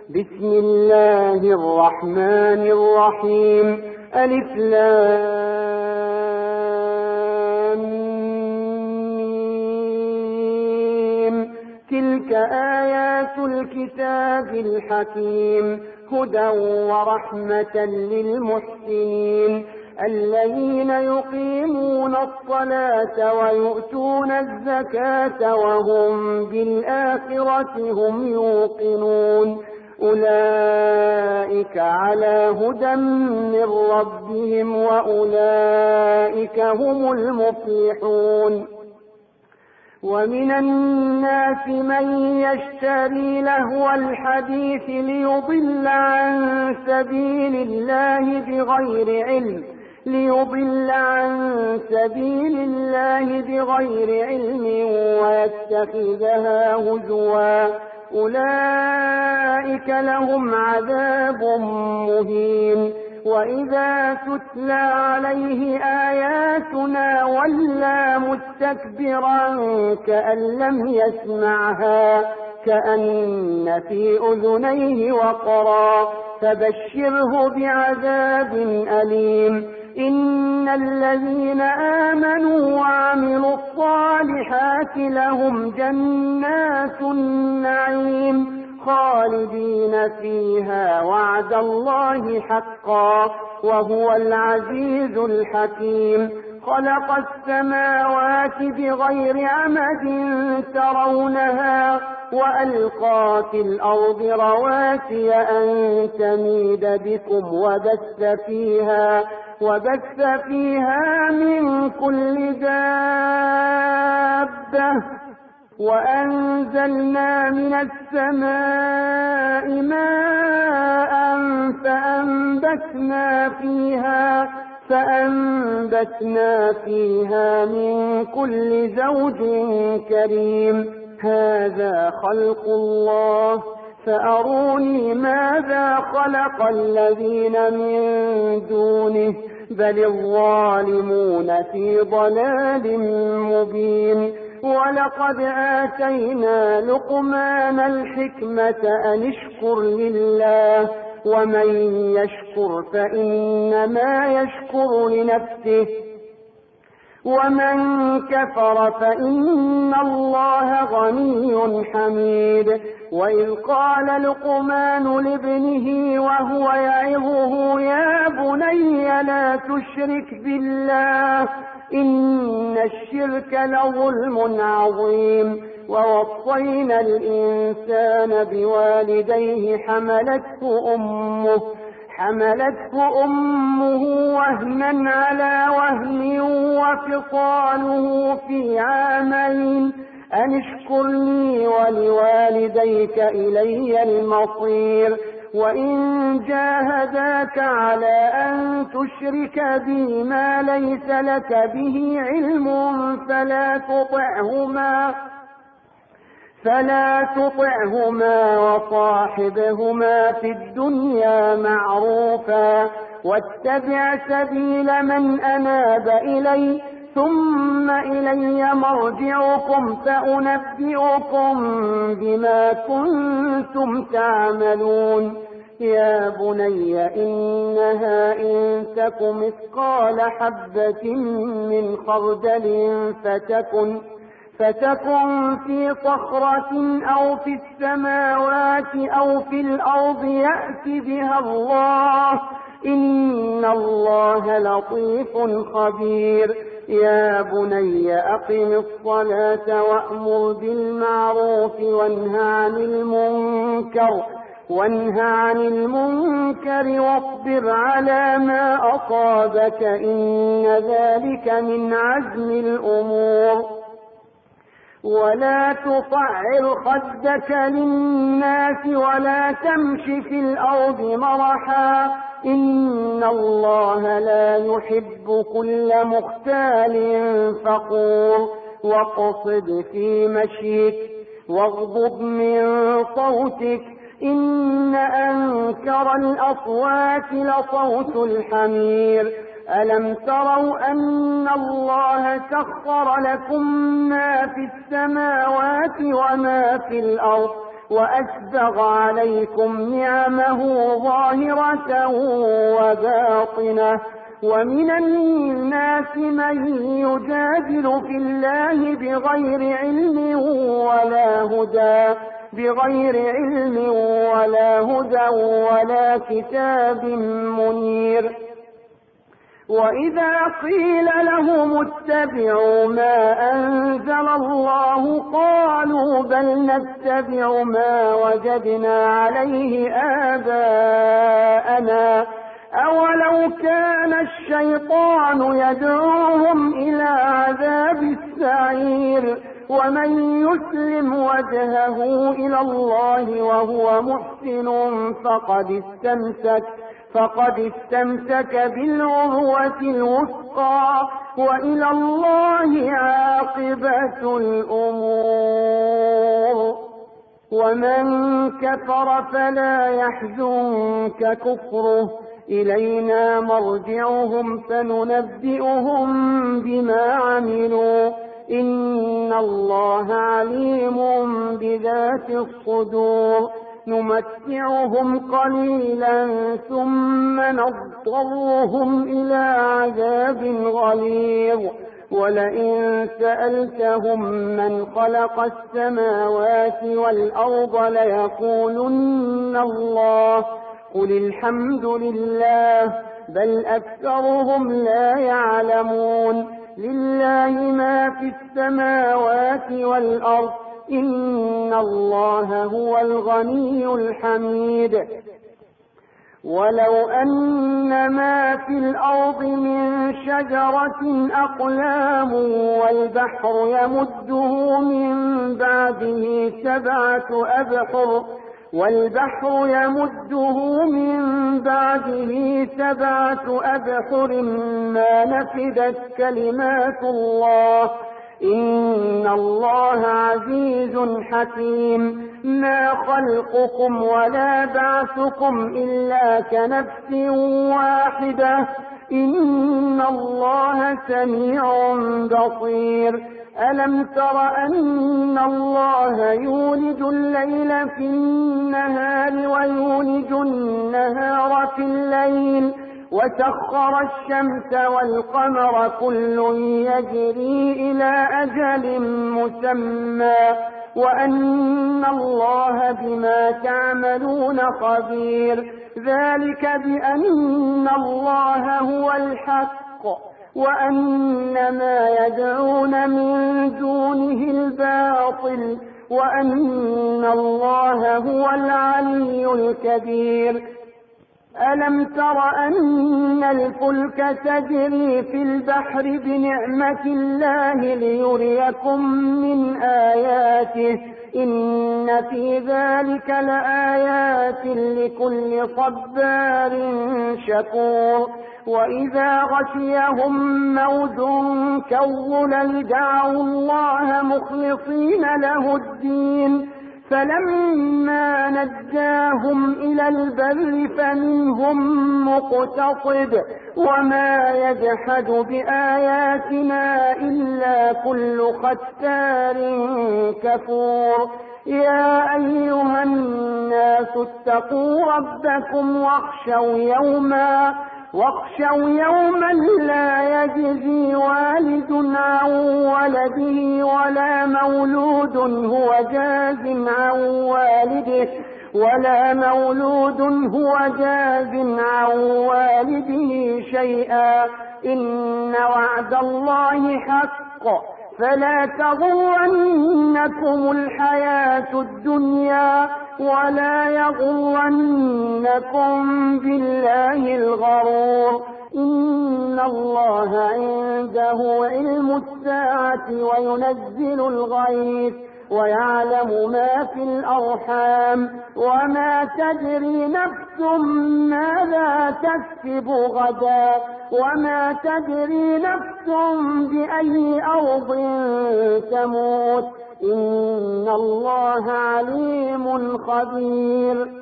بسم الله الرحمن الرحيم. ألف لام ميم. تلك آيات الكتاب الحكيم هدى ورحمة للمحسنين الذين يقيمون الصلاة ويؤتون الزكاة وهم بالآخرة هم يوقنون أولئك على هدى من ربهم وأولئك هم المفلحون. ومن الناس من يشتري لهو الحديث ليضل عن سبيل الله بغير علم ويتخذها هزوا أولئك لهم عذاب مهين. وإذا تتلى عليه آياتنا ولى مستكبرا كأن لم يسمعها كأن في أذنيه وقرا فبشره بعذاب أليم. إن الذين آمنوا وعملوا الصالحات لهم جنات النعيم خالدين فيها وعد الله حقا وهو العزيز الحكيم. خلق السماوات بغير عمد ترونها وألقى في الأرض رواسي أن تميد بكم وبث فيها من كل دابة وأنزلنا من السماء ماء فأنبتنا فيها من كل زوج كريم. هذا خلق الله فأروني ماذا خلق الذين من دونه بل الظالمون في ضلال مبين. ولقد آتينا لقمان الحكمة أن اشكر لله ومن يشكر فإنما يشكر لنفسه ومن كفر فإن الله غني حميد. وإذ قال لقمان لابنه وهو يعظه يا بني لا تشرك بالله إن الشرك لظلم عظيم. ووصينا الإنسان بوالديه حملته أمه وهنا على وهن وفصاله في عامين أن اشكر لي ولوالديك إلي المصير. وإن جاهداك على أن تشرك بي ما ليس لك به علم فلا تطعهما وصاحبهما في الدنيا معروفا واتبع سبيل من أناب إلي ثم إلي مرجعكم فأنبئكم بما كنتم تعملون. يا بني إنها إن تك مثقال حبة من خردل فتكن في صخرة أو في السماوات أو في الأرض يأت بها الله إن الله لطيف خبير. يا بني أقم الصلاة وأمر بالمعروف وانه عن المنكر واصبر على ما أصابك إن ذلك من عزم الأمور. ولا تصعر خدك للناس ولا تمش في الأرض مرحا إن الله لا يحب كل مختال فخور. واقصد في مشيك واغضض من صوتك إن أنكر الأصوات لصوت الحمير. ألم تروا أن الله سخر لكم ما في السماوات وما في الأرض وأسبغ عليكم نعمه ظاهرة وباطنة. ومن الناس من يجادل في الله بغير علم ولا هدى ولا كتاب منير. وإذا قيل لهم اتبعوا ما أنزل الله قالوا بل نتبع ما وجدنا عليه آباءنا أولو كان الشيطان يدعوهم إلى عذاب السعير. ومن يسلم وجهه إلى الله وهو محسن فقد استمسك بالعروة الوثقى وإلى الله عاقبة الأمور. ومن كفر فلا يحزنك كفره إلينا مرجعهم فننبئهم بما عملوا إن الله عليم بذات الصدور. نمتعهم قليلا ثم نضطرهم إلى عذاب غليظ. ولئن سألتهم من خلق السماوات والأرض ليقولن الله قل الحمد لله بل أكثرهم لا يعلمون. لله ما في السماوات والأرض إن الله هو الغني الحميد. ولو أن ما في الأرض من شجرة أقلام والبحر يمده من بعده سبعة أبحر ما نفدت كلمات الله إن الله عزيز حكيم. ما خلقكم ولا بعثكم إلا كنفس واحدة إن الله سميع بصير. ألم تر أن الله يولج الليل في النهار ويولج النهار في الليل وسخر الشمس والقمر كل يجري إلى أجل مسمى وأن الله بما تعملون خبير. ذلك بأن الله هو الحق وأن ما يدعون من دونه الباطل وأن الله هو العلي الكبير. ألم تر أن الفلك تجري في البحر بنعمة الله ليريكم من آياته إن في ذلك لآيات لكل صبار شكور. وإذا غشيهم موج كالظلل دعوا الله مخلصين له الدين فلما نجاهم إلى البر فمنهم مقتصد وما يجحد بآياتنا إلا كل ختار كفور. يا أيها الناس اتقوا ربكم واخشوا يوما لا يجزي والد عن ولده ولا مولود هو جاز عن والده شيئا إن وعد الله حق فلا تغرنكم الحياة الدنيا ولا يغرنكم بالله الغرور. إن الله عنده علم الساعة وينزل الغيث ويعلم ما في الأرحام وما تدري نفس ماذا تكسب غدا وما تدري نفس بأي أرض تموت إن الله عليم خبير.